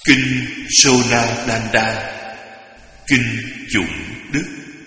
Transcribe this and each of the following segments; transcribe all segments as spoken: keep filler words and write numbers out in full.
Kinh Sonadanda, Kinh Chủng Đức.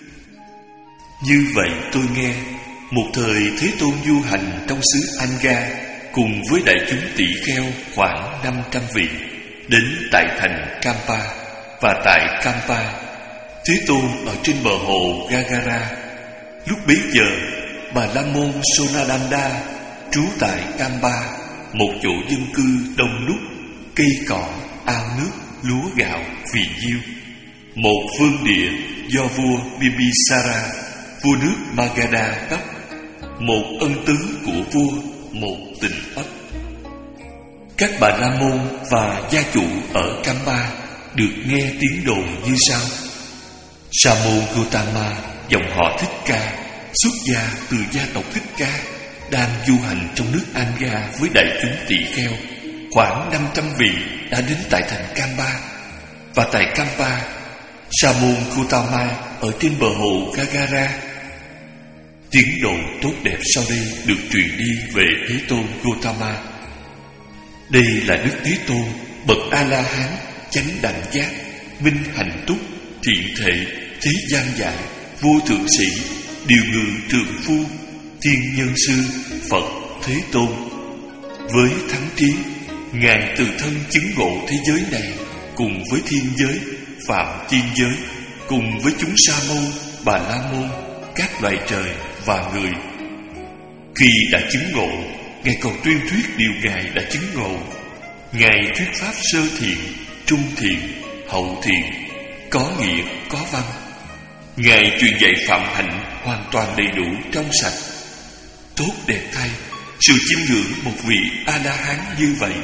Như vậy tôi nghe, một thời Thế Tôn du hành trong xứ Anga cùng với đại chúng tỷ kheo khoảng năm trăm vị, đến tại thành Kampa. Và tại Kampa, Thế Tôn ở trên bờ hồ Gagara. Lúc bấy giờ, Bà La Môn Sonadanda trú tại Kampa, một chỗ dân cư đông đúc, cây cỏ, ao nước, lúa gạo, phì nhiêu. Một vương địa do vua Bimbisara, vua nước Magadha cấp, một ân tứ của vua, một tình ấp. Các Bà La Môn và gia chủ ở Kampa được nghe tiếng đồn như sau: Sa môn Gotama, dòng họ Thích Ca, xuất gia từ gia tộc Thích Ca, đang du hành trong nước Anga với đại chúng tỷ kheo khoảng năm trăm vị, đã đến tại thành Kampa. Và tại Kampa, Sa môn Gotama ở trên bờ hồ Gagara. Tiếng đồn tốt đẹp sau đây được truyền đi về Thế Tôn Gotama. Đây là Đức Thế Tôn, bậc A-la-hán, chánh đẳng giác, minh hành túc, thiện thể, thế gian giải, vô thượng sĩ, điều ngự trượng phu, thiên nhân sư, Phật Thế Tôn. Với thắng trí, Ngài từ thân chứng ngộ thế giới này, cùng với thiên giới, phạm thiên giới, cùng với chúng Sa môn, Bà La môn, các loài trời và người. Khi đã chứng ngộ, Ngài còn tuyên thuyết điều Ngài đã chứng ngộ. Ngài thuyết pháp sơ thiện, trung thiện, hậu thiện, có nghĩa, có văn. Ngài truyền dạy phạm hạnh hoàn toàn đầy đủ, trong sạch. Tốt đẹp thay, sự chiêm ngưỡng một vị A-la-hán như vậy.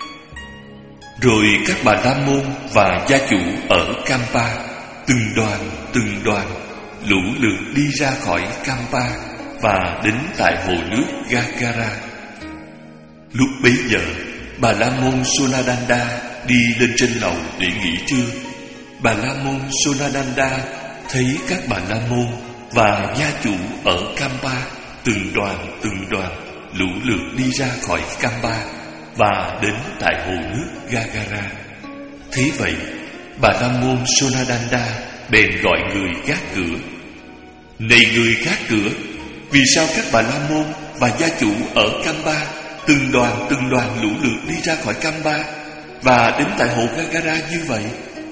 Rồi các Bà La môn và gia chủ ở Kampa, từng đoàn từng đoàn lũ lượt đi ra khỏi Kampa và đến tại hồ nước Gagara. Lúc bấy giờ, Bà La môn Sonadanda đi lên trên lầu để nghỉ trưa. Bà La môn Sonadanda thấy các Bà La môn và gia chủ ở Kampa từng đoàn từng đoàn lũ lượt đi ra khỏi Kampa và đến tại hồ nước Gagara. Thế vậy, Bà La môn Sonadanda bèn gọi người gác cửa: Này người gác cửa, vì sao các Bà La môn và gia chủ ở Kampa từng đoàn từng đoàn lũ lượt đi ra khỏi Kampa và đến tại hồ Gagara như vậy?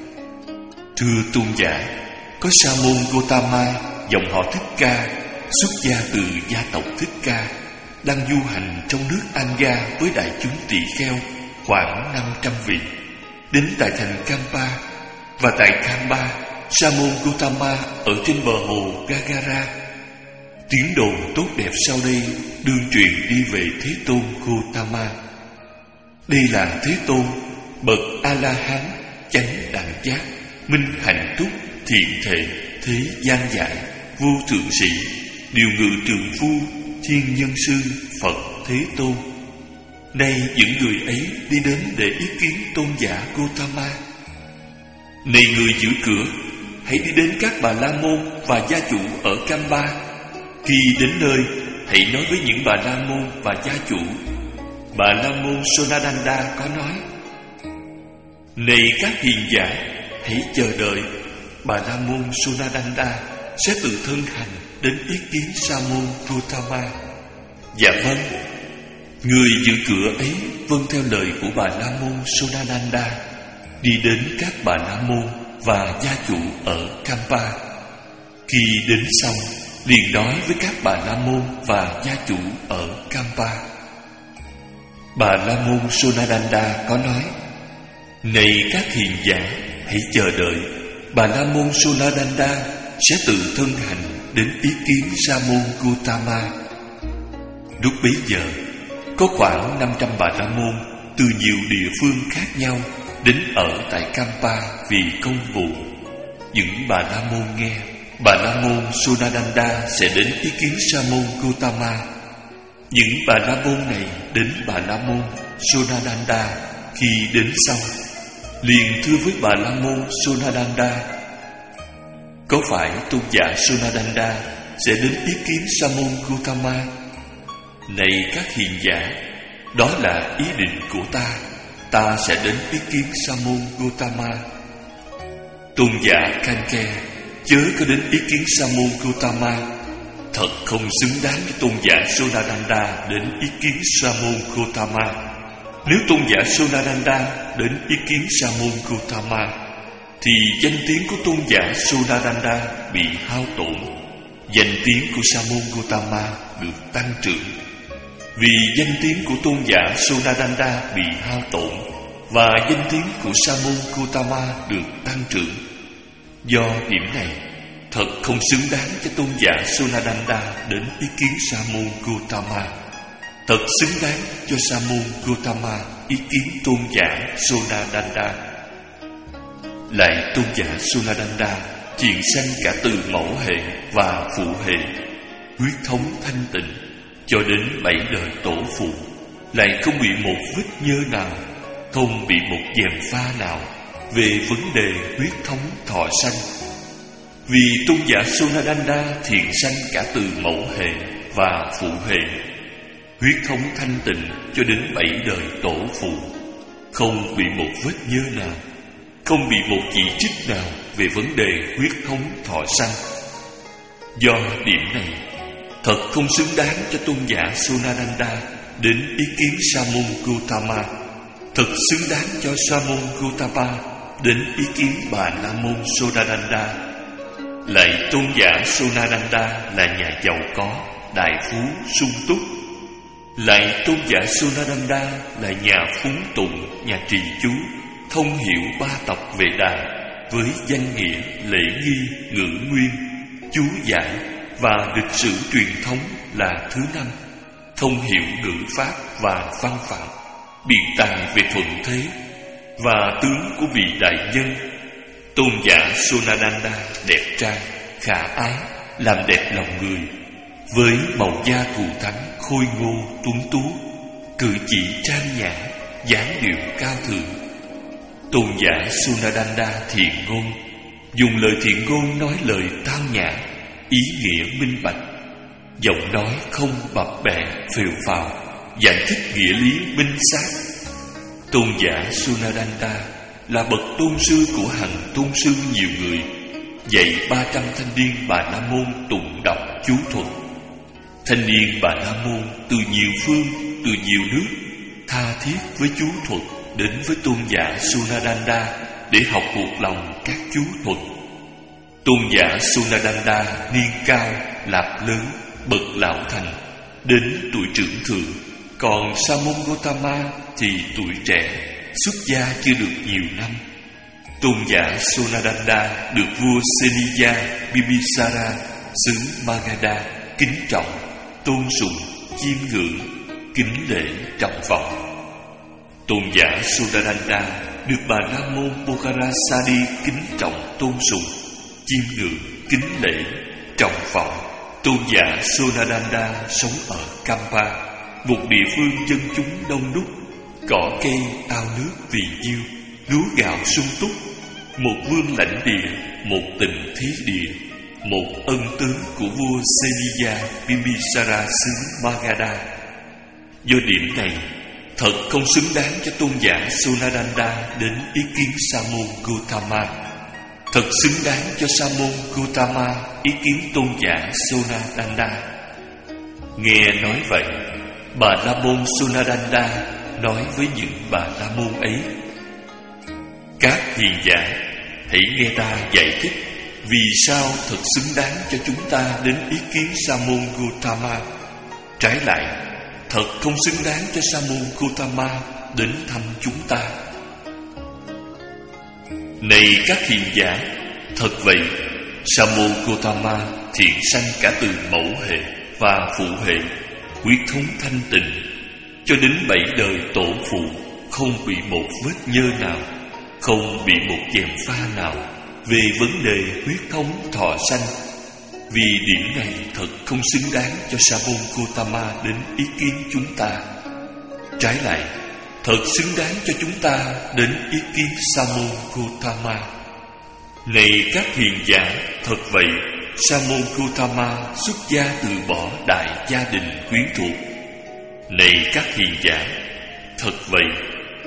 Thưa tôn giả, có Sa môn Gotama, dòng họ Thích Ca, xuất gia từ gia tộc Thích Ca, đang du hành trong nước Anga với đại chúng tỷ kheo khoảng năm trăm vị, đến tại thành Kampa. Và tại Kampa, Sa môn Gotama ở trên bờ hồ Gagara. Tiếng đồn tốt đẹp sau đây đương truyền đi về Thế Tôn Gotama. Đây là Thế Tôn, bậc A-la-hán, chánh đẳng giác, minh hành túc, thiện thể, thế gian giải, vô thượng sĩ, điều ngự trượng phu, thiên nhân sư, Phật Thế Tôn. Nay những người ấy đi đến để ý kiến tôn giả Gotama. Này người giữ cửa, hãy đi đến các Bà La môn và gia chủ ở Kampa. Khi đến nơi, hãy nói với những Bà La môn và gia chủ. Bà La môn Sonadanda có nói: Này các hiền giả, hãy chờ đợi. Bà La môn Sonadanda sẽ tự thân hành đến ý kiến Sa môn Gotama. Dạ vâng. Người giữ cửa ấy vâng theo lời của Bà La môn Sonadanda, đi đến các Bà La môn và gia chủ ở Kampa. Khi đến xong, liền nói với các Bà La môn và gia chủ ở Kampa. Bà La môn Sonadanda có nói: Này các hiền giả, hãy chờ đợi. Bà La môn Sonadanda sẽ tự thân hành đến ý kiến Sa môn Gotama. Lúc bấy giờ, có khoảng năm trăm Bà La môn từ nhiều địa phương khác nhau đến ở tại Kampa vì công vụ. Những Bà La môn nghe Bà La môn Sonadanda sẽ đến ý kiến Sa môn Gotama. Những Bà La môn này đến Bà La môn Sonadanda. Khi đến xong, liền thưa với Bà La môn Sonadanda: Có phải tôn giả Sonadanda sẽ đến ý kiến Sa môn Gotama? Này các hiền giả, đó là ý định của ta. ta sẽ đến ý kiến Sa môn Gotama. Tôn giả Kanke chớ có đến ý kiến Sa môn Gotama. Thật không xứng đáng với tôn giả Sonadanda đến ý kiến Sa môn Gotama. Nếu tôn giả Sonadanda đến ý kiến Sa môn Gotama, thì danh tiếng của tôn giả Sonadanda bị hao tổn, danh tiếng của Sa môn Gotama được tăng trưởng. Vì danh tiếng của tôn giả Sonadanda bị hao tổn và danh tiếng của Sa môn Gotama được tăng trưởng. Do điểm này, thật không xứng đáng cho tôn giả Sonadanda đến ý kiến Sa môn Gotama. Thật xứng đáng cho Sa môn Gotama ý kiến tôn giả Sonadanda. Lại tôn giả Sonadanda thiện sanh cả từ mẫu hệ và phụ hệ, huyết thống thanh tịnh cho đến bảy đời tổ phụ, lại không bị một vết nhơ nào, không bị một gièm pha nào về vấn đề huyết thống thọ sanh. Vì tôn giả Sonadanda thiện sanh cả từ mẫu hệ và phụ hệ, huyết thống thanh tịnh cho đến bảy đời tổ phụ, không bị một vết nhơ nào, không bị một chỉ trích nào về vấn đề huyết thống thọ sanh. Do điểm này, thật không xứng đáng cho tôn giả Sonadanda đến ý kiến Sa môn Gotama. Thật xứng đáng cho Sa môn Gotama đến ý kiến Bà La môn Sonadanda. Lại tôn giả Sonadanda là nhà giàu có, đại phú, sung túc. Lại tôn giả Sonadanda là nhà phúng tụng, nhà trì chú, thông hiểu ba tộc Vệ Đà với danh nghĩa, lễ nghi, ngữ nguyên, chú giải và lịch sử truyền thống là thứ năm, thông hiểu ngữ pháp và văn phạm, biện tài về thuận thế và tướng của vị đại nhân. Tôn giả Sonadanda đẹp trai, khả ái, làm đẹp lòng người, với màu da thù thắng, khôi ngô, tuấn tú, cử chỉ trang nhã, dáng điệu cao thượng. Tôn giả Sonadanda thiện ngôn, dùng lời thiện ngôn nói lời tao nhã, ý nghĩa minh bạch, giọng nói không bập bẹ phều phào, giải thích nghĩa lý minh xác. Tôn giả Sonadanda là bậc tôn sư của hàng tôn sư nhiều người, dạy ba trăm thanh niên Bà La môn tụng đọc chú thuật. Thanh niên Bà La môn từ nhiều phương, từ nhiều nước, tha thiết với chú thuật đến với tôn giả Sonadanda để học thuộc lòng các chú thuật. Tôn giả Sonadanda niên cao, lạp lớn, bậc lão thành, đến tuổi trưởng thượng. Còn Sa môn Gotama thì tuổi trẻ, xuất gia chưa được nhiều năm. Tôn giả Sonadanda được vua Seniya Bibisara xứ Magadha kính trọng, tôn sùng, chiêm ngưỡng, kính lễ trọng vọng. Tôn giả Sonadanda được Bà La môn Pokharasadi kính trọng, tôn sùng, chiêm ngưỡng, kính lễ trọng vọng. Tôn giả Sonadanda sống ở Kampa, một địa phương dân chúng đông đúc, cỏ cây, ao nước vì nhiêu, lúa gạo sung túc, một vương lãnh địa, một tình thí địa, một ân tứ của vua Seniya Bimbisara xứ Magadha. Do điểm này, thật không xứng đáng cho tôn giả Sonadanda đến ý kiến Sa môn Gotama. Thật xứng đáng cho Sa môn Gotama ý kiến tôn giả Sonadanda. Nghe nói vậy, Bà La môn Sonadanda nói với những Bà La môn ấy: các hiền giả, hãy nghe ta giải thích vì sao thật xứng đáng cho chúng ta đến ý kiến Sa môn Gotama. Trái lại, thật không xứng đáng cho Sa môn Gotama đến thăm chúng ta. Này các hiền giả, thật vậy, Sa môn Gotama thiện sanh cả từ mẫu hệ và phụ hệ, huyết thống thanh tịnh cho đến bảy đời tổ phụ, không bị một vết nhơ nào, không bị một gièm pha nào về vấn đề huyết thống thọ sanh. Vì điểm này thật không xứng đáng cho Sa môn Gotama đến ý kiến chúng ta. Trái lại, thật xứng đáng cho chúng ta đến ý kiến Sa môn Gotama. Này các hiền giả, thật vậy, Sa môn Gotama xuất gia từ bỏ đại gia đình quyến thuộc. Này các hiền giả, thật vậy,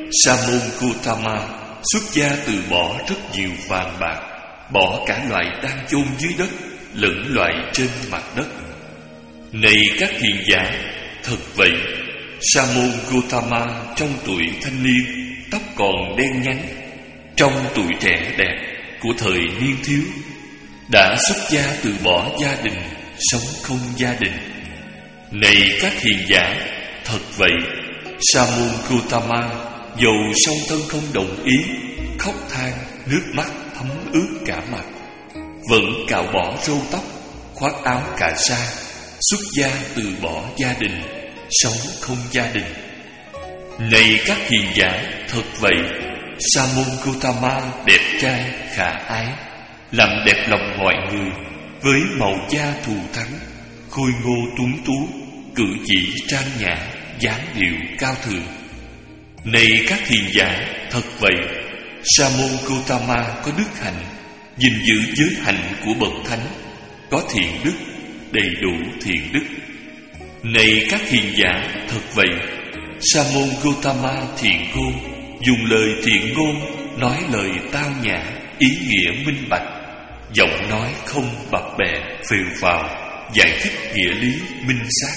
Sa môn Gautama xuất gia từ bỏ rất nhiều vàng bạc, bỏ cả loại đang chôn dưới đất lẫn loại trên mặt đất. Này các hiền giả, thật vậy, Sa môn Gautama trong tuổi thanh niên tóc còn đen nhánh, trong tuổi trẻ đẹp của thời niên thiếu, đã xuất gia từ bỏ gia đình, sống không gia đình. Này các hiền giả, thật vậy, Sa môn Gautama dầu song thân không đồng ý, khóc than, nước mắt thấm ướt cả mặt, vẫn cạo bỏ râu tóc, khoác áo cà sa, xuất gia từ bỏ gia đình, sống không gia đình. Này các hiền giả, thật vậy, Sa môn Gautama đẹp trai, khả ái, làm đẹp lòng mọi người, với màu da thù thắng, khôi ngô tuấn tú, cử chỉ trang nhã, dáng điệu cao thượng. Này các hiền giả, thật vậy, Sa môn Gautama có đức hạnh, gìn giữ giới hạnh của bậc thánh, có thiện đức, đầy đủ thiện đức. Này các hiền giả, thật vậy, Sa môn Gautama thiện ngôn, dùng lời thiện ngôn, nói lời tao nhã, ý nghĩa minh bạch, giọng nói không bập bẹ phều phào, giải thích nghĩa lý minh xác.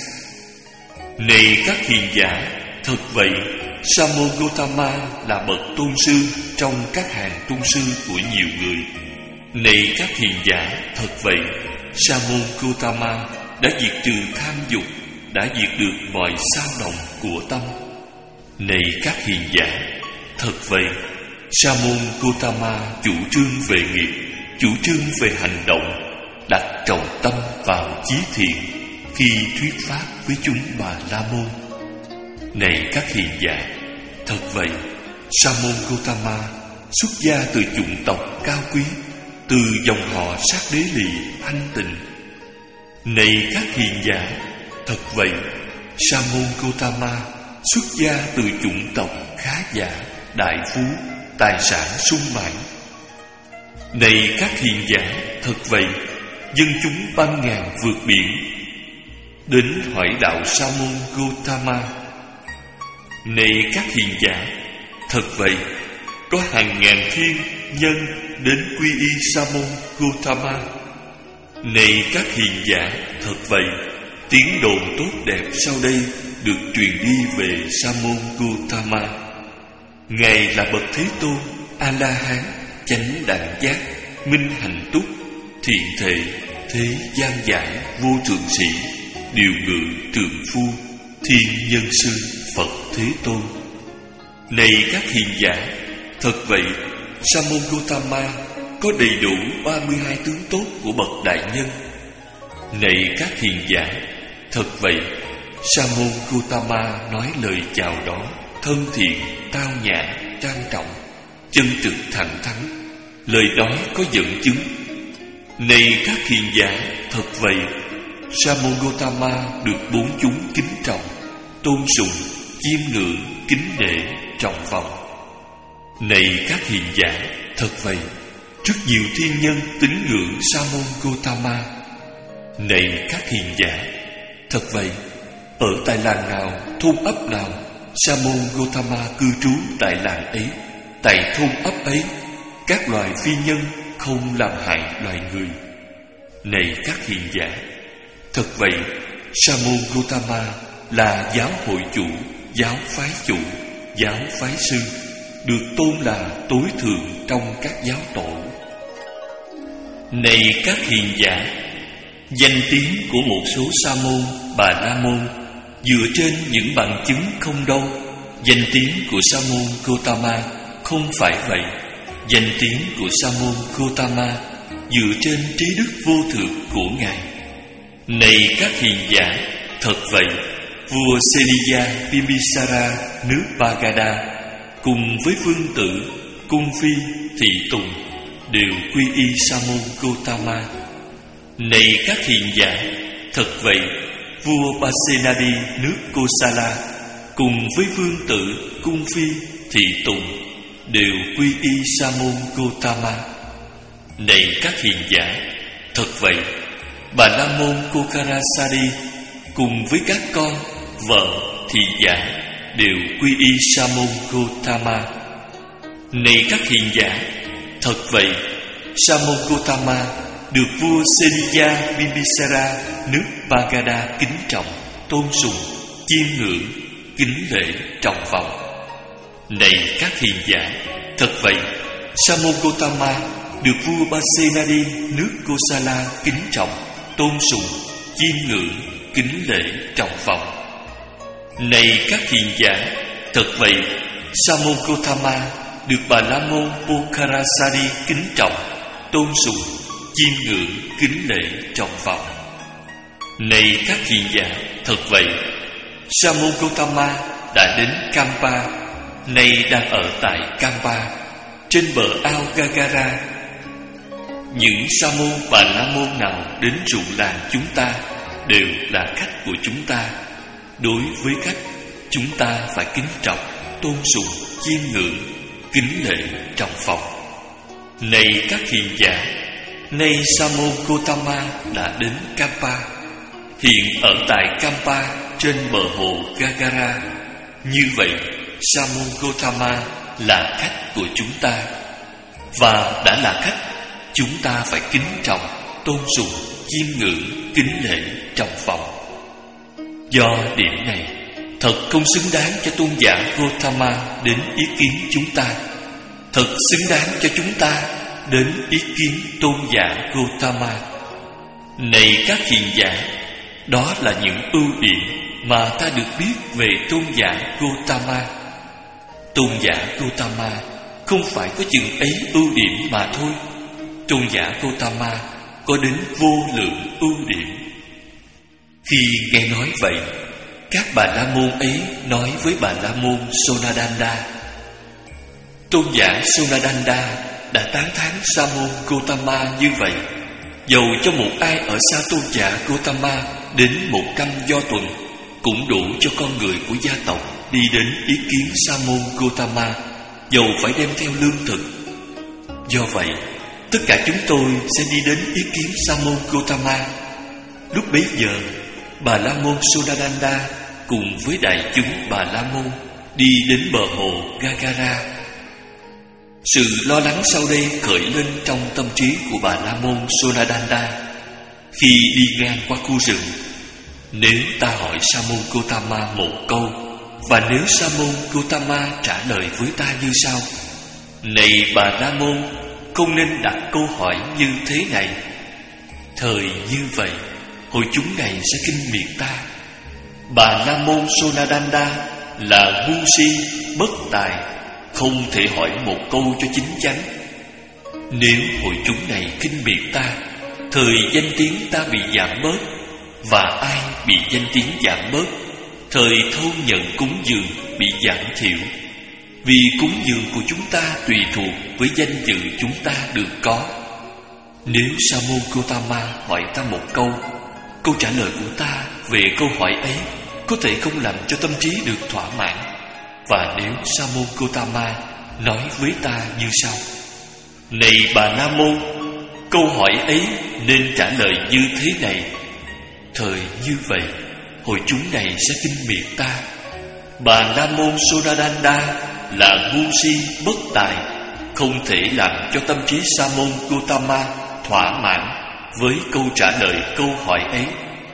Này các hiền giả, thật vậy, Sa môn Gautama là bậc tôn sư trong các hàng tôn sư của nhiều người. Này các hiền giả, thật vậy, Sa môn Gautama đã diệt trừ tham dục, đã diệt được mọi xao động của tâm. Này các hiền giả, thật vậy, Sa môn Gautama chủ trương về nghiệp, chủ trương về hành động, đặt trọng tâm vào chí thiện khi thuyết pháp với chúng Bà La Môn. Này các hiền giả, thật vậy, Sa môn Gautama xuất gia từ chủng tộc cao quý, từ dòng họ sát đế lì thanh tịnh. Này các hiền giả, thật vậy, Sa môn Gautama xuất gia từ chủng tộc khá giả, đại phú, tài sản sung mãn. Này các hiền giả, thật vậy, dân chúng băng ngàn vượt biển đến hỏi đạo Sa môn Gautama. Này các hiền giả, thật vậy, có hàng ngàn thiên nhân đến quy y Sa môn Gautama. Này các hiền giả, thật vậy, tiếng đồn tốt đẹp sau đây được truyền đi về Sa môn Gautama. Ngài là bậc Thế Tôn, A-la-hán, chánh đẳng giác, minh hạnh túc, thiện thệ, thế gian giải, vô thượng sĩ, điều ngự trượng phu, thiên nhân sư, Phật Thế Tôn. Này các hiền giả, thật vậy, Sa môn Gautama có đầy đủ ba mươi hai tướng tốt của bậc đại nhân. Này các hiền giả, thật vậy, Sa môn Gautama nói lời chào đón thân thiện, tao nhã, trang trọng, chân thực thẳng thắn, lời nói có dẫn chứng. Này các hiền giả, thật vậy, Sa môn Gautama được bốn chúng kính trọng, tôn sùng, chiêm ngưỡng, kính nể, trọng vọng. Này các hiền giả, thật vậy, rất nhiều thiên nhân tín ngưỡng Sa môn Gautama. Này các hiền giả, thật vậy, ở tại làng nào, thôn ấp nào, Sa môn Gautama cư trú tại làng ấy, tại thôn ấp ấy, các loài phi nhân không làm hại loài người. Này các hiền giả, thật vậy, Sa môn Gautama là giáo hội chủ, giáo phái chủ, giáo phái sư, được tôn là tối thượng trong các giáo tổ. Này các hiền giả, danh tiếng của một số sa môn, bà la môn dựa trên những bằng chứng không đâu. Danh tiếng của sa môn Gautama không phải vậy. Danh tiếng của sa môn Gautama dựa trên trí đức vô thượng của Ngài. Này các hiền giả, thật vậy, vua Seniya Bimbisara nước Magadha cùng với vương tử, cung phi, thị tùng đều quy y sa môn Gautama. Này các hiền giả, thật vậy, vua Pasenadi nước Kosala cùng với vương tử, cung phi, thị tùng đều quy y sa môn Gautama. Này các hiền giả, thật vậy, Bà la môn Kokharasari cùng với các con, vợ, thị giả đều quy y Sa môn Gotama. Này các hiền giả, thật vậy, Sa môn Gotama được vua Seniya Bimbisara nước Magadha kính trọng, tôn sùng, chiêm ngưỡng, kính lễ trọng vọng. Này các hiền giả, thật vậy, Sa môn Gotama được vua Pasenadi nước Kosala kính trọng, tôn sùng, chiêm ngưỡng, kính lễ trọng vọng. Này các hiền giả, thật vậy, Sa môn Gotama được Bà La môn Pokharasari kính trọng, tôn sùng, chiêm ngưỡng, kính lễ trọng vọng. Này các hiền giả, thật vậy, Sa môn Gotama đã đến Kampa, nay đang ở tại Kampa, trên bờ ao Gagara. Những sa môn Bà La môn nào đến ruộng làng chúng ta đều là khách của chúng ta. Đối với khách, chúng ta phải kính trọng, tôn sùng, chiêm ngưỡng, kính lễ trọng vọng. Này các hiền giả, nay Sa môn Gotama đã đến Kampa, hiện ở tại Kampa trên bờ hồ Gagara. Như vậy, Sa môn Gotama là khách của chúng ta, và đã là khách, chúng ta phải kính trọng, tôn sùng, chiêm ngưỡng, kính lễ trọng vọng. Do điểm này, thật không xứng đáng cho tôn giả Gotama đến ý kiến chúng ta. Thật xứng đáng cho chúng ta đến ý kiến tôn giả Gotama. Này các hiền giả, đó là những ưu điểm mà ta được biết về tôn giả Gotama. Tôn giả Gotama không phải có chừng ấy ưu điểm mà thôi. Tôn giả Gotama có đến vô lượng ưu điểm. Khi nghe nói vậy, các Bà La môn ấy nói với Bà La môn Sonadanda. Tôn giả Sonadanda đã tán thán Sa môn Gotama như vậy. Dầu cho một ai ở xa tôn giả Gotama đến một trăm do tuần, cũng đủ cho con người của gia tộc đi đến ý kiến Sa môn Gotama, dầu phải đem theo lương thực. Do vậy, tất cả chúng tôi sẽ đi đến ý kiến Sa môn Gotama. Lúc bấy giờ, Bà La môn Sonadanda cùng với đại chúng Bà La môn đi đến bờ hồ Gagara. Sự lo lắng sau đây khởi lên trong tâm trí của Bà La môn Sonadanda khi đi ngang qua khu rừng. Nếu ta hỏi Sa môn Gotama một câu, và nếu Sa môn Gotama trả lời với ta như sau: Này Bà La môn, không nên đặt câu hỏi như thế này. Thời như vậy, hội chúng này sẽ kinh miệt ta. Bà La môn Sonadanda là ngu si, bất tài, không thể hỏi một câu cho chín chắn. Nếu hội chúng này kinh miệt ta, thời danh tiếng ta bị giảm bớt. Và ai bị danh tiếng giảm bớt, thời thâu nhận cúng dường bị giảm thiểu. Vì cúng dường của chúng ta tùy thuộc với danh dự chúng ta được có. Nếu Sa môn Gotama hỏi ta một câu, câu trả lời của ta về câu hỏi ấy có thể không làm cho tâm trí được thỏa mãn. Và nếu Sa môn Gotama nói với ta như sau: Này Bà La môn, câu hỏi ấy nên trả lời như thế này. Thời như vậy, hội chúng này sẽ kinh miệt ta. Bà La môn Sonadanda là ngu si, bất tài, không thể làm cho tâm trí Sa môn Gotama thỏa mãn với câu trả lời câu hỏi ấy.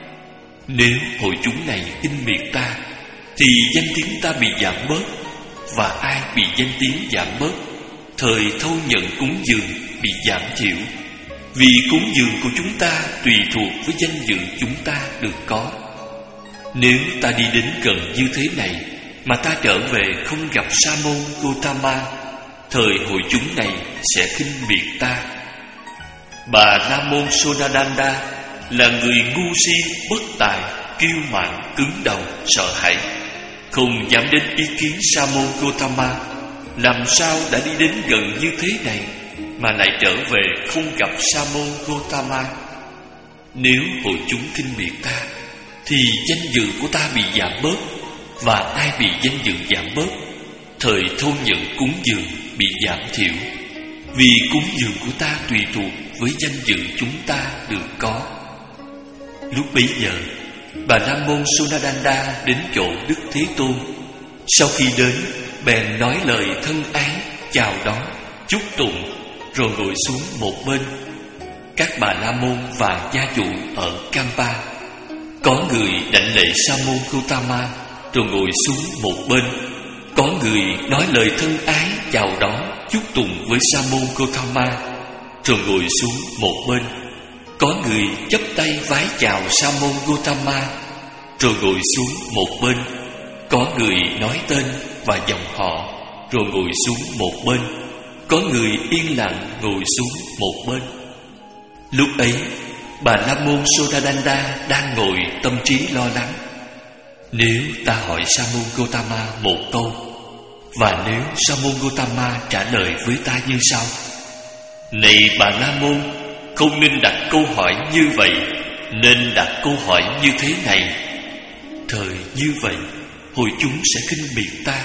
Nếu hội chúng này kinh miệt ta, thì danh tiếng ta bị giảm bớt. Và ai bị danh tiếng giảm bớt, thời thâu nhận cúng dường bị giảm thiểu. Vì cúng dường của chúng ta tùy thuộc với danh dự chúng ta được có. Nếu ta đi đến gần như thế này mà ta trở về không gặp Sa môn Gotama, thời hội chúng này sẽ khinh miệt ta. Bà La môn Sonadanda là người ngu si, bất tài, kiêu mạn, cứng đầu, sợ hãi, không dám đến ý kiến Sa môn Gotama. Làm sao đã đi đến gần như thế này mà lại trở về không gặp Sa môn Gotama? Nếu hội chúng khinh miệt ta, thì danh dự của ta bị giảm bớt. Và ai bị danh dự giảm bớt, thời thâu nhận cúng dường bị giảm thiểu. Vì cúng dường của ta tùy thuộc với danh dự chúng ta được có. Lúc bấy giờ, Bà La môn Sonadanda đến chỗ Đức Thế Tôn. Sau khi đến, bèn nói lời thân ái, chào đón, chúc tụng, rồi ngồi xuống một bên. Các bà la môn và gia chủ ở Kampa, có người đảnh lễ Sa môn Gotama, rồi ngồi xuống một bên. Có người nói lời thân ái, chào đón, chúc tụng với Sa môn Gotama, rồi ngồi xuống một bên. Có người chắp tay vái chào Sa môn Gotama, rồi ngồi xuống một bên. Có người nói tên và dòng họ, rồi ngồi xuống một bên. Có người yên lặng ngồi xuống một bên. Lúc ấy, bà la môn Sodadanda đang ngồi tâm trí lo lắng. Nếu ta hỏi Sa môn Gotama một câu, và nếu Sa môn Gotama trả lời với ta như sau: Này bà la môn, không nên đặt câu hỏi như vậy, nên đặt câu hỏi như thế này. Thời như vậy, hội chúng sẽ khinh miệt ta.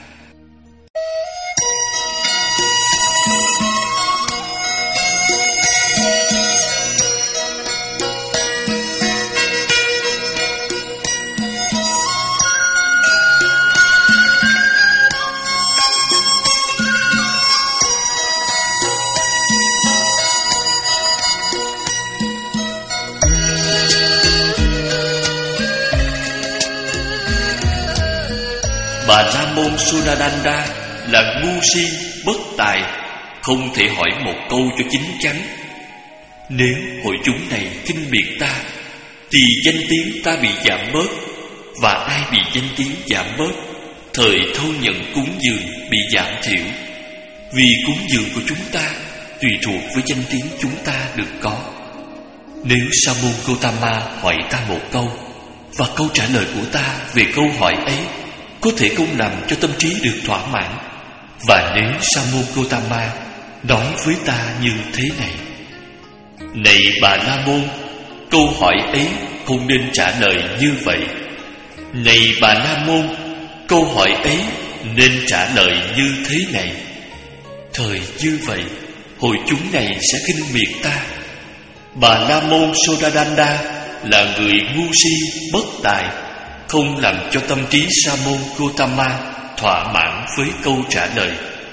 Bà la môn Sodadanda là ngu si, bất tài, không thể hỏi một câu cho chín chắn. Nếu hội chúng này khinh miệt ta, thì danh tiếng ta bị giảm bớt. Và ai bị danh tiếng giảm bớt, thời thâu nhận cúng dường bị giảm thiểu. Vì cúng dường của chúng ta tùy thuộc với danh tiếng chúng ta được có. Nếu Sa môn Gotama hỏi ta một câu, và câu trả lời của ta về câu hỏi ấy có thể không làm cho tâm trí được thỏa mãn, và nếu Sa môn Gotama nói với ta như thế này: Này bà la môn, câu hỏi ấy không nên trả lời như vậy. Này bà la môn, câu hỏi ấy nên trả lời như thế này. Thời như vậy, hội chúng này sẽ khinh miệt ta. Bà la môn Sodadanda là người ngu si, bất tài, không làm cho tâm trí Sa môn Gotama thỏa mãn với câu trả lời.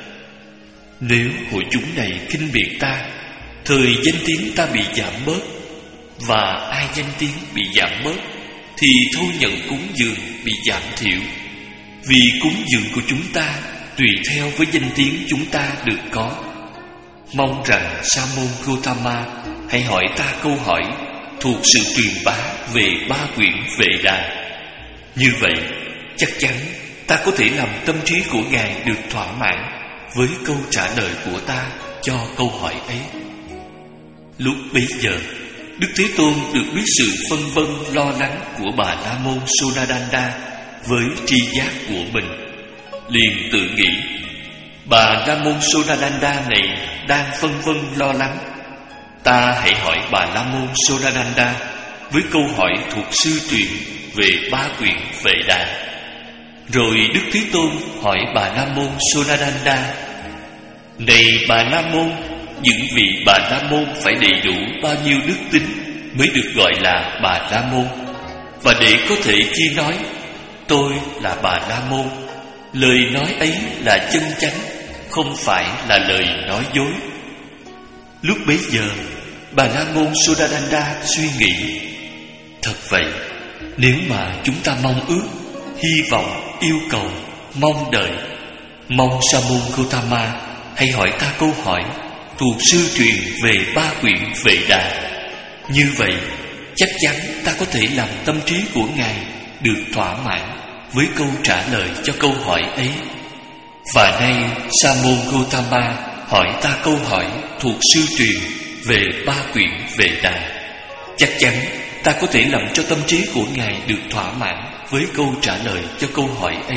Nếu hội chúng này khinh miệt ta, thời danh tiếng ta bị giảm bớt. Và ai danh tiếng bị giảm bớt, thì thu nhận cúng dường bị giảm thiểu. Vì cúng dường của chúng ta tùy theo với danh tiếng chúng ta được có. Mong rằng Sa môn Gotama hãy hỏi ta câu hỏi thuộc sự truyền bá về ba quyển Vệ Đà. Như vậy, chắc chắn ta có thể làm tâm trí của Ngài được thỏa mãn với câu trả lời của ta cho câu hỏi ấy. Lúc bấy giờ, Đức Thế Tôn được biết sự phân vân lo lắng của bà la môn Sodadanda với tri giác của mình, liền tự nghĩ: bà la môn Sodadanda này đang phân vân lo lắng. Ta hãy hỏi bà la môn Sodadanda với câu hỏi thuộc sư truyền về ba quyển Vệ Đà. Rồi Đức Thế Tôn hỏi bà la môn Sodadanda: Này bà la môn, những vị bà la môn phải đầy đủ bao nhiêu đức tính mới được gọi là bà la môn? Và để có thể khi nói tôi là bà la môn, lời nói ấy là chân chánh, không phải là lời nói dối. Lúc bấy giờ, bà la môn Sodadanda suy nghĩ: thật vậy, nếu mà chúng ta mong ước, hy vọng, yêu cầu, mong đợi, mong Sa môn Gotama hãy hỏi ta câu hỏi thuộc sư truyền về ba quyển Vệ Đà. Như vậy, chắc chắn ta có thể làm tâm trí của Ngài được thỏa mãn với câu trả lời cho câu hỏi ấy. Và nay Sa môn Gotama hỏi ta câu hỏi thuộc sư truyền về ba quyển Vệ Đà. Chắc chắn ta có thể làm cho tâm trí của Ngài được thỏa mãn với câu trả lời cho câu hỏi ấy.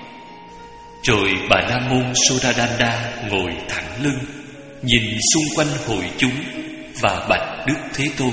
Rồi bà la môn Sodadanda ngồi thẳng lưng, nhìn xung quanh hội chúng và bạch Đức Thế Tôn: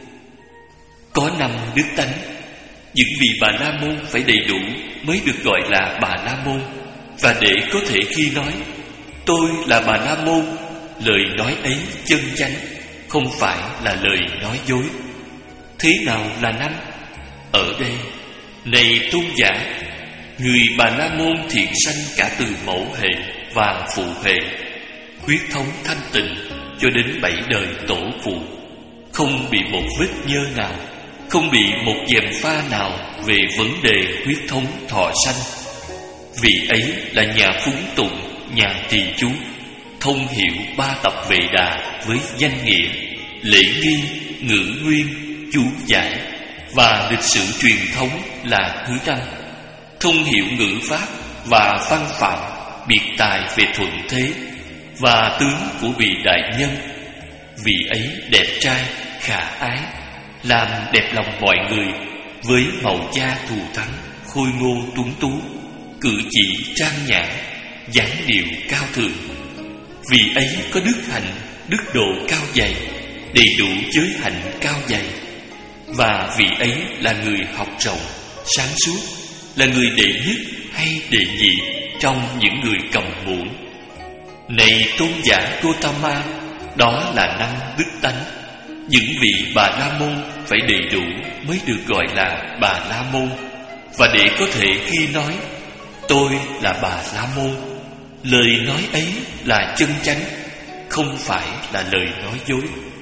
có năm đức tánh, những vị bà la môn phải đầy đủ mới được gọi là bà la môn. Và để có thể khi nói tôi là bà la môn, lời nói ấy chân chánh, không phải là lời nói dối. Thế nào là năm? Ở đây, này tôn giả, Người Bà La Môn thiện sanh cả từ mẫu hệ và phụ hệ, huyết thống thanh tịnh cho đến bảy đời tổ phụ, không bị một vết nhơ nào, không bị một gièm pha nào về vấn đề huyết thống thọ sanh. Vị ấy là nhà phúng tụng, nhà trì chú, thông hiểu ba tập Vệ Đà với danh nghĩa, lễ nghi, ngữ nguyên, chú giải và lịch sử truyền thống là thứ năm, thông hiểu ngữ pháp và văn phạm, biệt tài về thuận thế và tướng của vị đại nhân. Vị ấy đẹp trai, khả ái, làm đẹp lòng mọi người, với màu da thù thắng, khôi ngô tuấn tú, cử chỉ trang nhã, dáng điệu cao thượng. Vị ấy có đức hạnh, đức độ cao dày, đầy đủ giới hạnh cao dày. Và vị ấy là người học rộng, sáng suốt, là người đệ nhất hay đệ nhị trong những người cầm muỗng. Này tôn giả Gotama, đó là năm đức tánh. Những vị Bà La Môn phải đầy đủ mới được gọi là Bà La Môn. Và để có thể khi nói tôi là Bà La Môn, lời nói ấy là chân chánh, không phải là lời nói dối.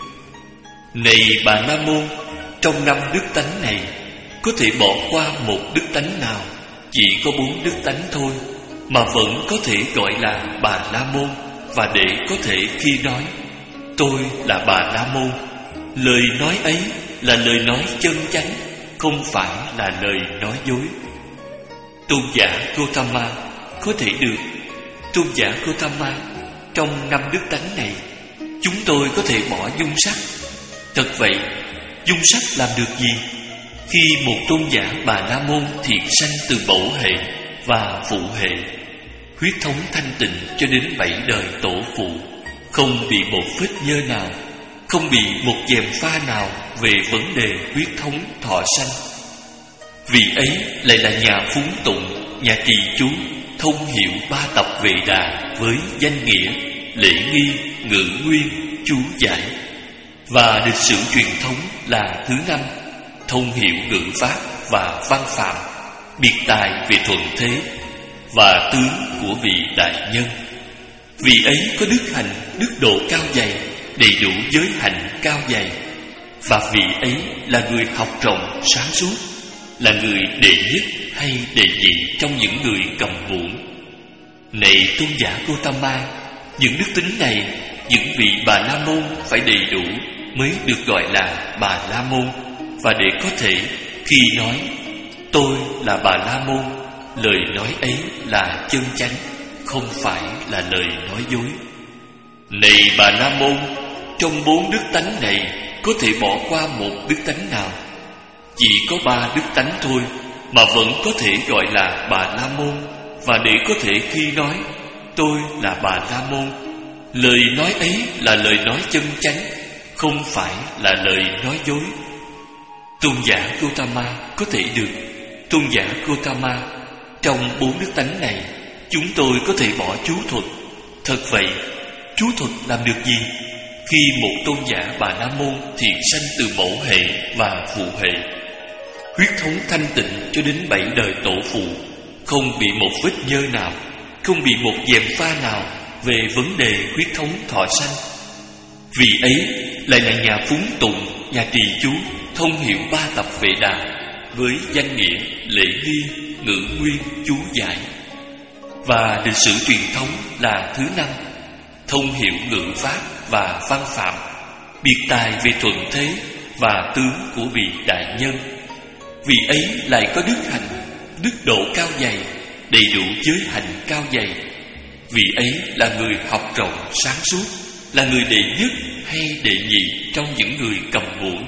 Này Bà La Môn, trong năm đức tánh này có thể bỏ qua một đức tánh nào, chỉ có bốn đức tánh thôi, mà vẫn có thể gọi là Bà La Môn. Và để có thể khi nói tôi là Bà La Môn, lời nói ấy là lời nói chân chánh, không phải là lời nói dối. Tôn giả Gotama, có thể được. Tôn giả Gotama, trong năm đức tánh này chúng tôi có thể bỏ dung sắc. Thật vậy, dung sắc làm được gì? Khi một tôn giả Bà La Môn thiện sanh từ mẫu hệ và phụ hệ, huyết thống thanh tịnh cho đến bảy đời tổ phụ, không bị một vết nhơ nào, không bị một gièm pha nào về vấn đề huyết thống thọ sanh. Vị ấy lại là nhà phúng tụng, nhà trì chú, thông hiểu ba tập Vệ Đà với danh nghĩa, lễ nghi, ngữ nguyên, chú giải và lịch sử truyền thống là thứ năm, thông hiểu ngữ pháp và văn phạm, biệt tài về thuận thế và tướng của vị đại nhân. Vị ấy có đức hạnh, đức độ cao dày, đầy đủ giới hạnh cao dày. Và vị ấy là người học rộng, sáng suốt, là người đệ nhất hay đệ nhị trong những người cầm muỗng. Này tôn giả Gotama, những đức tính này những vị Bà La Môn phải đầy đủ mới được gọi là Bà La Môn. Và để có thể khi nói tôi là Bà La Môn, lời nói ấy là chân chánh, không phải là lời nói dối. Này Bà La Môn, trong bốn đức tánh này có thể bỏ qua một đức tánh nào, chỉ có ba đức tánh thôi, mà vẫn có thể gọi là Bà La Môn. Và để có thể khi nói tôi là Bà La Môn, lời nói ấy là lời nói chân chánh, không phải là lời nói dối. Tôn giả Gotama, có thể được. Tôn giả Gotama, trong bốn đức tánh này chúng tôi có thể bỏ chú thuật. Thật vậy, chú thuật làm được gì? Khi một tôn giả Bà La Môn thiện sanh từ mẫu hệ và phụ hệ, huyết thống thanh tịnh cho đến bảy đời tổ phụ, không bị một vết nhơ nào, không bị một gièm pha nào về vấn đề huyết thống thọ sanh. Vị ấy lại là nhà phúng tụng, nhà trì chú, thông hiểu ba tập Vệ Đà với danh nghĩa, lễ nghi, ngữ nguyên, chú giải và lịch sử truyền thống là thứ năm, thông hiểu ngữ pháp và văn phạm, biệt tài về thuận thế và tướng của vị đại nhân. Vị ấy lại có đức hạnh, đức độ cao dày, đầy đủ giới hạnh cao dày. Vị ấy là người học rộng, sáng suốt, là người đệ nhất hay đệ nhị trong những người cầm muỗng.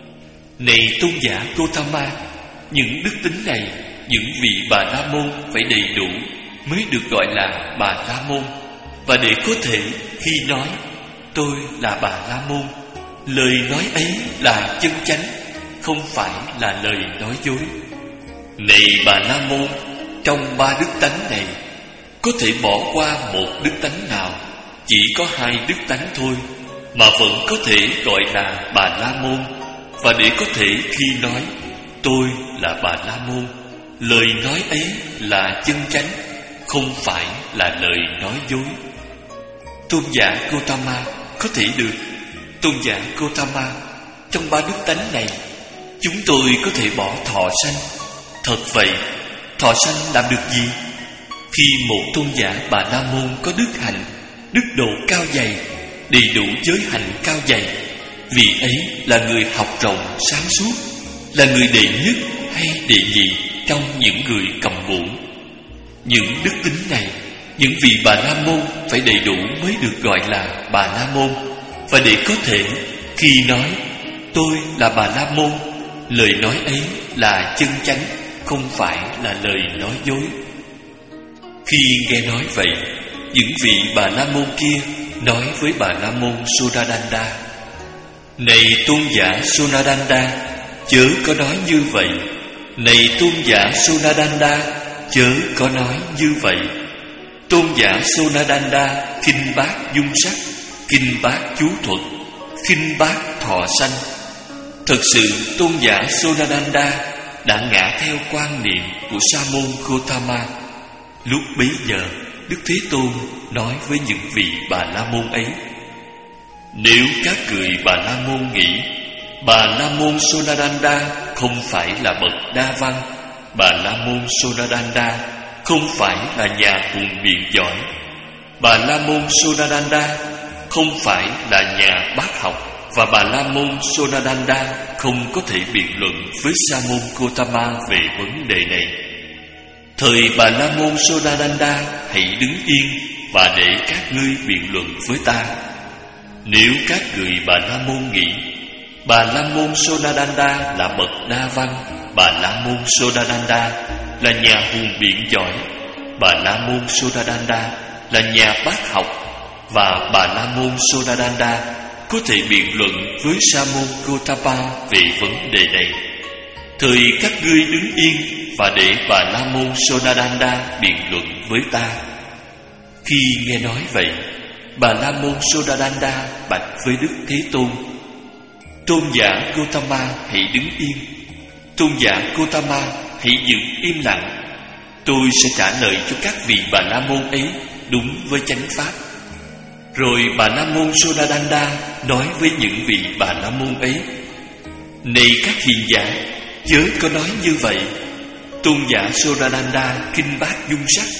Này tôn giả Gotama, những đức tính này những vị Bà La Môn phải đầy đủ mới được gọi là Bà La Môn. Và để có thể khi nói tôi là Bà La Môn, lời nói ấy là chân chánh, không phải là lời nói dối. Này Bà La Môn, trong ba đức tánh này có thể bỏ qua một đức tánh nào, chỉ có hai đức tánh thôi, mà vẫn có thể gọi là Bà La Môn. Và để có thể khi nói tôi là Bà La Môn, Lời nói ấy là chân chánh, không phải là lời nói dối. Tôn giả Gotama có thể được. Tôn giả Gotama, trong ba đức tánh này, chúng tôi có thể bỏ thọ sanh. Thật vậy, thọ sanh làm được gì? Khi một tôn giả Bà La Môn có đức hạnh, đức độ cao dày, đầy đủ giới hạnh cao dày, vì ấy là người học rộng sáng suốt, là người đệ nhất hay đệ nhị trong những người cầm bổn. Những đức tính này, những vị Bà La Môn phải đầy đủ mới được gọi là Bà La Môn. Và để có thể khi nói tôi là Bà La Môn, lời nói ấy là chân chánh, không phải là lời nói dối. Khi nghe nói vậy, những vị Bà La Môn kia nói với Bà La Môn Sonadanda: Này tôn giả Sonadanda, chớ có nói như vậy. Này tôn giả Sonadanda, chớ có nói như vậy. Tôn giả Sonadanda khinh bác dung sắc, khinh bác chú thuật, khinh bác thọ sanh. Thật sự tôn giả Sonadanda đã ngã theo quan niệm của Sa môn Gotama. Lúc bấy giờ, Đức Thế Tôn nói với những vị Bà La Môn ấy: Nếu các người Bà La Môn nghĩ Bà La Môn Sonadanda không phải là bậc đa văn, Bà La Môn Sonadanda không phải là nhà hùng biện giỏi, Bà La Môn Sonadanda không phải là nhà bác học, và Bà La Môn Sonadanda không có thể biện luận với Sa môn Gotama về vấn đề này, thời Bà La Môn Sonadanda hãy đứng yên và để các ngươi biện luận với ta. Nếu các người Bà La Môn nghĩ Bà La Môn Sonadanda là bậc đa văn, Bà La Môn Sonadanda là nhà hùng biện giỏi, Bà La Môn Sonadanda là nhà bác học, và Bà La Môn Sonadanda có thể biện luận với Sa môn Gotama về vấn đề này, thời các ngươi đứng yên và để Bà La Môn Sonadanda biện luận với ta. Khi nghe nói vậy, Bà La Môn Sonadanda bạch với Đức Thế Tôn: Tôn giả Gotama hãy đứng yên. Tôn giả Gotama hãy giữ im lặng. Tôi sẽ trả lời cho các vị Bà La Môn ấy đúng với chánh pháp. Rồi Bà La Môn Sonadanda nói với những vị Bà La Môn ấy: Này các hiền giả, chớ có nói như vậy. Tôn giả Sonadanda khinh bác dung sắc,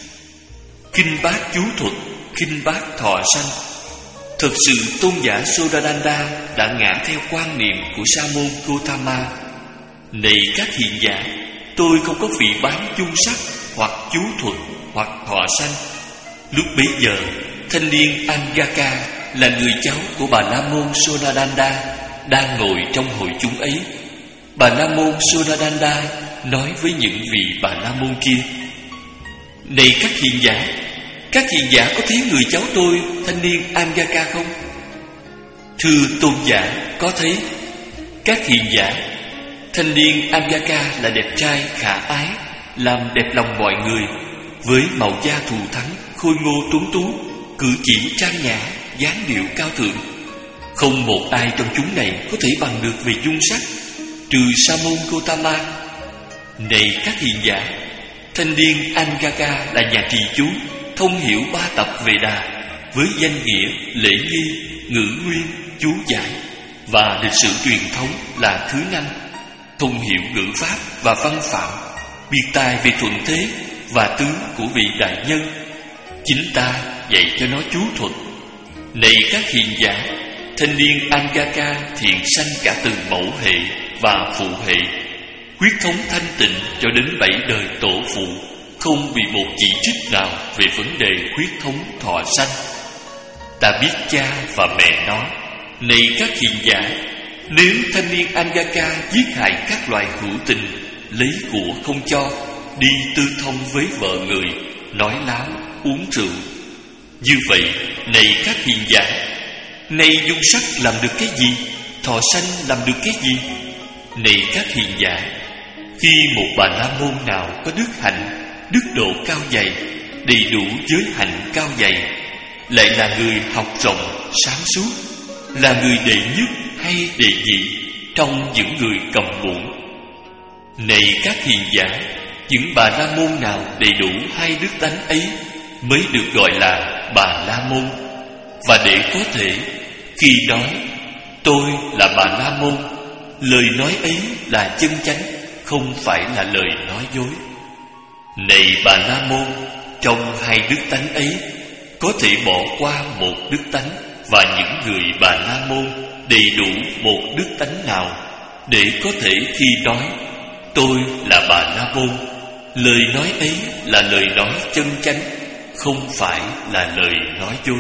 khinh bác chú thuật, khinh bác thọ sanh. Thật sự tôn giả Sonadanda đã ngã theo quan niệm của Sa môn Gotama. Này các hiền giả, tôi không có phỉ báng dung sắc hoặc chú thuật hoặc thọ sanh. Lúc bấy giờ, thanh niên Angaka là người cháu của Bà La Môn Sonadanda đang ngồi trong hội chúng ấy. Bà La Môn Sonadanda nói với những vị Bà La Môn kia: Này các hiền giả, các hiền giả có thấy người cháu tôi, thanh niên Angaka không? Thưa tôn giả, có thấy. Các hiền giả, thanh niên Angaka là đẹp trai khả ái, làm đẹp lòng mọi người, với màu da thù thắng, khôi ngô tuấn tú, cử chỉ trang nhã, dáng điệu cao thượng. Không một ai trong chúng này có thể bằng được về dung sắc, trừ Sa môn Gotama. Này các hiền giả, thanh niên Angaka là nhà trì chú, thông hiểu ba tập về Đà, với danh nghĩa, lễ nghi, ngữ nguyên, chú giải và lịch sử truyền thống là thứ năm, thông hiểu ngữ pháp và văn phạm, biệt tài về thuận thế và tướng của vị đại nhân. Chính ta dạy cho nó chú thuật. Này các hiền giả, thanh niên Angaka thiện sanh cả từ mẫu hệ và phụ hệ, huyết thống thanh tịnh cho đến bảy đời tổ phụ, không bị một chỉ trích nào về vấn đề huyết thống thọ sanh. Ta biết cha và mẹ nó. Này các hiền giả, nếu thanh niên Angaka giết hại các loài hữu tình, lấy của không cho, đi tư thông với vợ người, nói láo, uống rượu, như vậy, này các hiền giả, này dung sắc làm được cái gì? Thọ sanh làm được cái gì? Này các hiền giả, khi một Bà La Môn nào có đức hạnh, đức độ cao dày, đầy đủ giới hạnh cao dày, lại là người học rộng, sáng suốt, là người đệ nhất hay đệ nhị trong những người cầm bổn. Này các hiền giả, những Bà La Môn nào đầy đủ hai đức tánh ấy mới được gọi là Bà La Môn. Và để có thể khi nói tôi là Bà La Môn, lời nói ấy là chân chánh, không phải là lời nói dối. Này Bà La Môn, trong hai đức tánh ấy có thể bỏ qua một đức tánh, và những người Bà La Môn đầy đủ một đức tánh nào để có thể khi nói tôi là Bà La Môn, lời nói ấy là lời nói chân chánh, không phải là lời nói dối.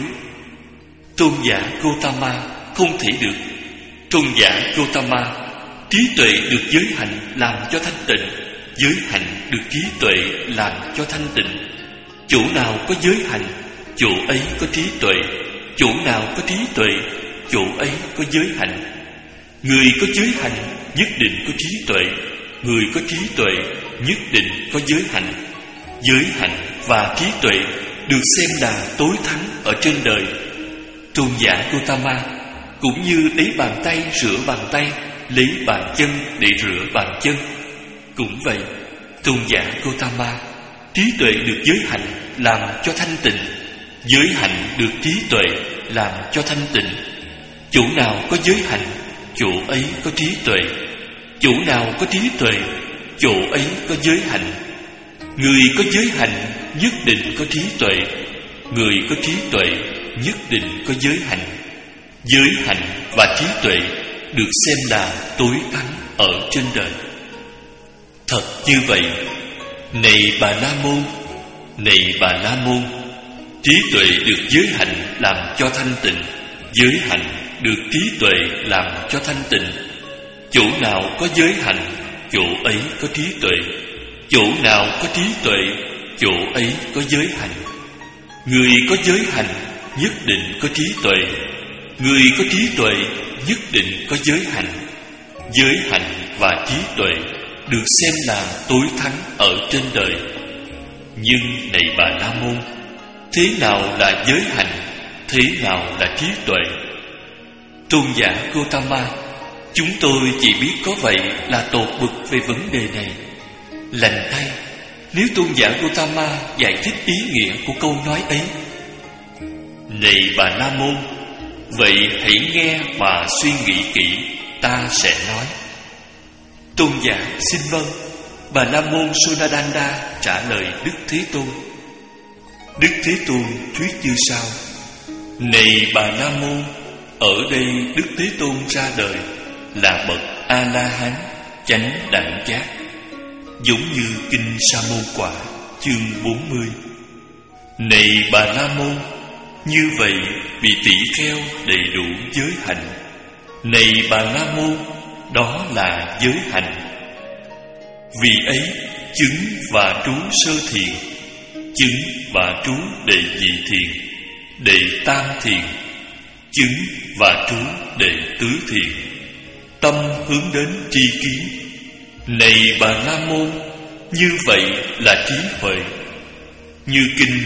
Tôn giả Gotama không thể được. Tôn giả Gotama, trí tuệ được giới hạnh làm cho thanh tịnh, giới hạnh được trí tuệ làm cho thanh tịnh. Chỗ nào có giới hạnh, chỗ ấy có trí tuệ. Chỗ nào có trí tuệ, chỗ ấy có giới hạnh. Người có giới hạnh nhất định có trí tuệ. Người có trí tuệ nhất định có giới hạnh. Giới hạnh và trí tuệ được xem là tối thắng ở trên đời. Tôn giả Gotama cũng như lấy bàn tay rửa bàn tay, lấy bàn chân để rửa bàn chân. Cũng vậy, tôn giả Gotama, trí tuệ được giới hạnh làm cho thanh tịnh, giới hạnh được trí tuệ làm cho thanh tịnh. Chỗ nào có giới hạnh, chỗ ấy có trí tuệ. Chỗ nào có trí tuệ, chỗ ấy có giới hạnh. Người có giới hạnh nhất định có trí tuệ. Người có trí tuệ nhất định có giới hạnh. Giới hạnh và trí tuệ được xem là tối thắng ở trên đời. Thật như vậy, này Bà La Môn, này Bà La Môn, trí tuệ được giới hạnh làm cho thanh tịnh, giới hạnh được trí tuệ làm cho thanh tịnh. Chỗ nào có giới hạnh, chỗ ấy có trí tuệ. Chỗ nào có trí tuệ, chỗ ấy có giới hạnh. Người có giới hạnh nhất định có trí tuệ. Người có trí tuệ nhất định có giới hạnh. Giới hạnh và trí tuệ được xem là tối thắng ở trên đời. Nhưng này Bà La Môn, thế nào là giới hạnh, thế nào là trí tuệ? Tôn giả Gotama, chúng tôi chỉ biết có vậy là tột bực về vấn đề này. Lành thay, nếu tôn giả Gotama giải thích ý nghĩa của câu nói ấy. Này Bà La Môn, vậy hãy nghe mà suy nghĩ kỹ, ta sẽ nói. Tôn giả xin vâng. Bà La Môn Sonadanda trả lời Đức Thế Tôn. Đức Thế Tôn thuyết như sau: Này Bà La Môn, ở đây Đức Thế Tôn ra đời là bậc A-la-hán chánh đẳng giác, giống như kinh Sa Môn Quả chương bốn mươi. Này Bà La Môn, như vậy vị tỷ kheo đầy đủ giới hạnh. Này Bà La Môn, đó là giới hạnh. Vì ấy chứng và trú sơ thiền, chứng và trú đệ nhị thiền, đệ tam thiền, chứng và trú đệ tứ thiền, tâm hướng đến tri kiến. Này Bà La Môn, như vậy là trí huệ. Như kinh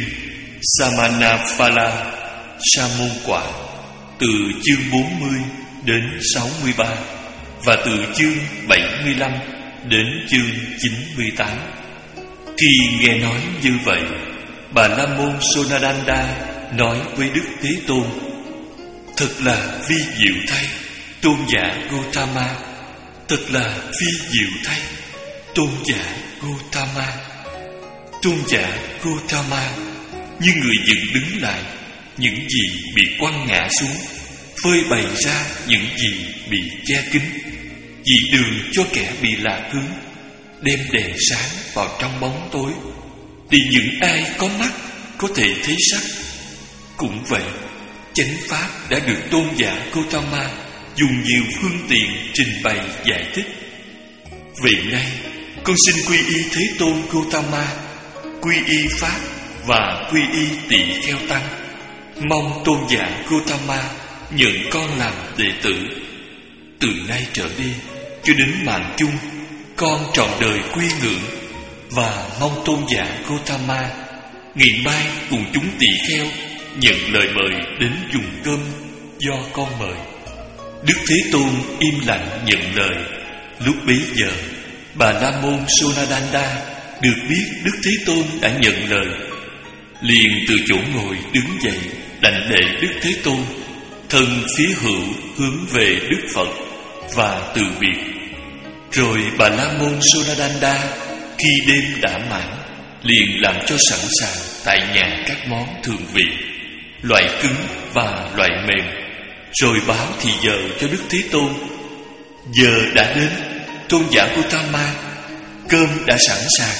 Samanaphala Sa Môn Quả từ chương bốn mươi đến sáu mươi ba và từ chương bảy mươi lăm đến chương chín mươi tám. Khi nghe nói như vậy, Bà La Môn Sonadanda nói với Đức Thế Tôn: Thật là vi diệu thay, tôn giả Gotama. Thật là vi diệu thay, tôn giả Gotama. Tôn giả Gotama, như người dựng đứng lại những gì bị quăng ngã xuống, phơi bày ra những gì bị che kín, chỉ đường cho kẻ bị lạc hướng, đem đèn sáng vào trong bóng tối, để những ai có mắt có thể thấy sắc. Cũng vậy, chánh pháp đã được tôn giả Gotama dùng nhiều phương tiện trình bày giải thích. Vậy nay, con xin quy y Thế Tôn Gotama, quy y pháp và quy y tỳ kheo tăng. Mong tôn giả Gotama nhận con làm đệ tử. Từ nay trở đi cho đến mạng chung, con trọn đời quy ngưỡng và mong tôn giả Gotama ngày mai cùng chúng tỳ kheo nhận lời mời đến dùng cơm do con mời. Đức Thế Tôn im lặng nhận lời. Lúc bấy giờ, Bà La Môn Sonadanda được biết Đức Thế Tôn đã nhận lời, liền từ chỗ ngồi đứng dậy đảnh lễ Đức Thế Tôn, thân phía hữu hướng về Đức Phật và từ biệt. Rồi Bà La Môn Sonadanda khi đêm đã mãn, liền làm cho sẵn sàng tại nhà các món thường vị, loại cứng và loại mềm, rồi báo thì giờ cho Đức Thế Tôn. Giờ đã đến, tôn giả Gautama, cơm đã sẵn sàng.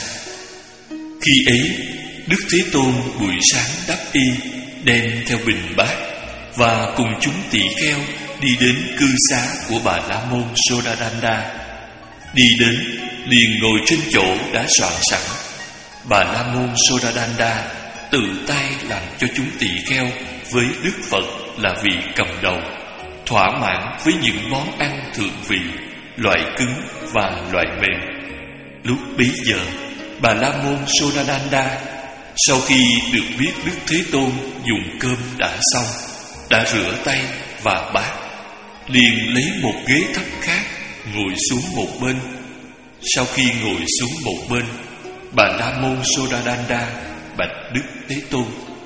Khi ấy, Đức Thế Tôn buổi sáng đắp y, đem theo bình bát và cùng chúng tỳ kheo đi đến cư xá của Bà La Môn Sonadanda. Đi đến, liền ngồi trên chỗ đã soạn sẵn. Bà La Môn Sonadanda tự tay làm cho chúng tỳ kheo với Đức Phật là vị cầm đầu, thỏa mãn với những món ăn thượng vị, loại cứng và loại mềm. Lúc bấy giờ, Bà La Môn Sonadanda sau khi được biết Đức Thế Tôn dùng cơm đã xong, đã rửa tay và bát, liền lấy một ghế thấp khác ngồi xuống một bên. Sau khi ngồi xuống một bên, Bà La Môn Sonadanda bạch Đức Thế Tôn: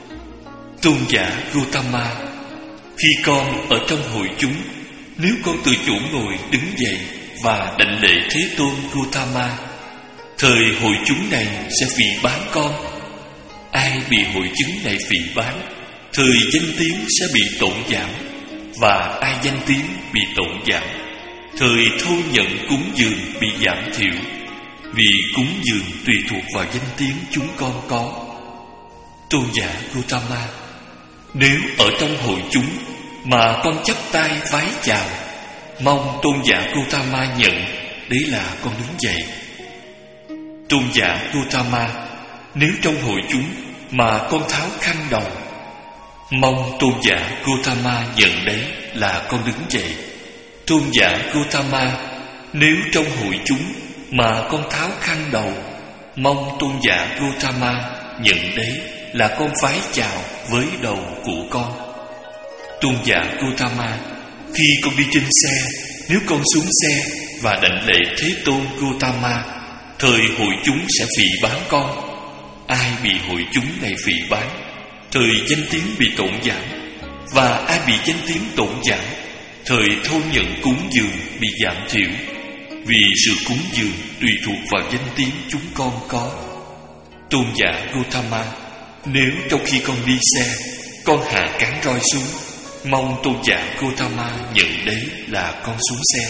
Tôn giả Gautama, khi con ở trong hội chúng, nếu con từ chỗ ngồi đứng dậy và đảnh lễ Thế Tôn Gautama, thời hội chúng này sẽ phỉ báng con. Ai bị hội chúng này phỉ báng, thời danh tiếng sẽ bị tổn giảm, và ai danh tiếng bị tổn giảm, thời thâu nhận cúng dường bị giảm thiểu, vì cúng dường tùy thuộc vào danh tiếng chúng con có. Tôn giả Gautama, nếu ở trong hội chúng mà con chắp tay vái chào, mong tôn giả Gautama nhận, đấy là con đứng dậy. Tôn giả Gautama, nếu trong hội chúng mà con tháo khăn đầu, mong tôn giả Gautama nhận, đấy là con đứng dậy. Tôn giả Gautama, nếu trong hội chúng mà con tháo khăn đầu, mong tôn giả Gautama nhận, đấy là con vái chào với đầu của con. Tôn giả Gautama, khi con đi trên xe, nếu con xuống xe và đảnh lễ Thế Tôn Gautama, thời hội chúng sẽ phỉ báng con. Ai bị hội chúng này phỉ báng, thời danh tiếng bị tổn giảm, và ai bị danh tiếng tổn giảm, thời thâu nhận cúng dường bị giảm thiểu, vì sự cúng dường tùy thuộc vào danh tiếng chúng con có. Tôn giả Gautama, nếu trong khi con đi xe, con hạ cán roi xuống, mong tôn giả Gautama nhận, đấy là con xuống xe.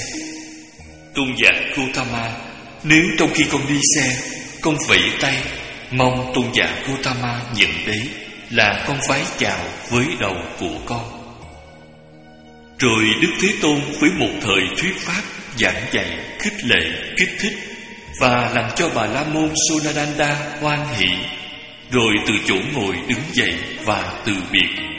Tôn giả Gautama, nếu trong khi con đi xe, con vẫy tay, mong tôn giả Gautama nhận, đấy là con vái chào với đầu của con. Rồi Đức Thế Tôn với một thời thuyết pháp, giảng dạy, khích lệ, kích thích, và làm cho Bà La Môn Sonadanda hoan hỷ, rồi từ chỗ ngồi đứng dậy và từ biệt.